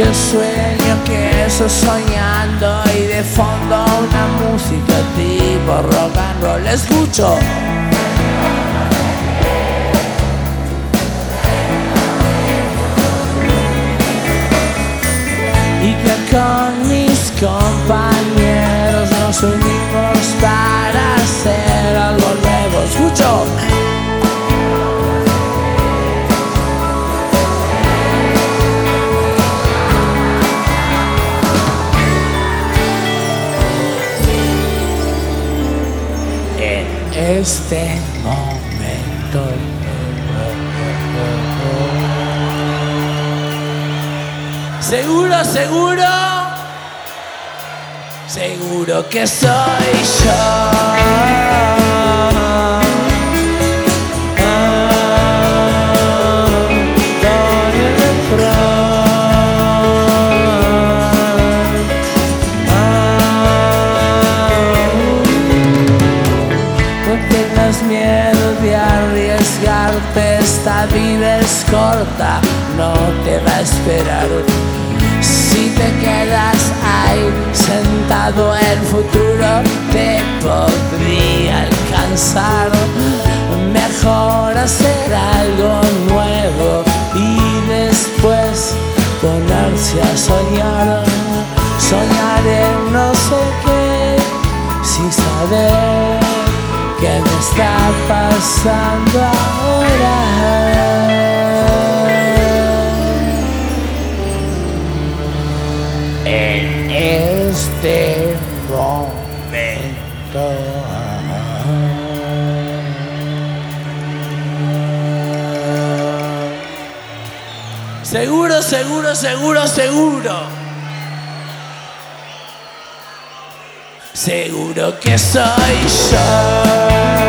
Yo sueño que eso soñando y de fondo una música tipo rock and roll escucho. Y que con mis compañeros nos unimos para hacer algo nuevo. Escucho. Este momento seguro, seguro, seguro que soy yo. Miedo de arriesgarte, esta vida es corta, no te va a esperar. Si te quedas ahí sentado, el futuro te podría alcanzar. Mejor hacer algo nuevo y después ponerse a soñar. Soñar en no sé qué, sin saber ¿qué me está pasando ahora? En este momento. Seguro, seguro, seguro, seguro. Seguro que soy yo.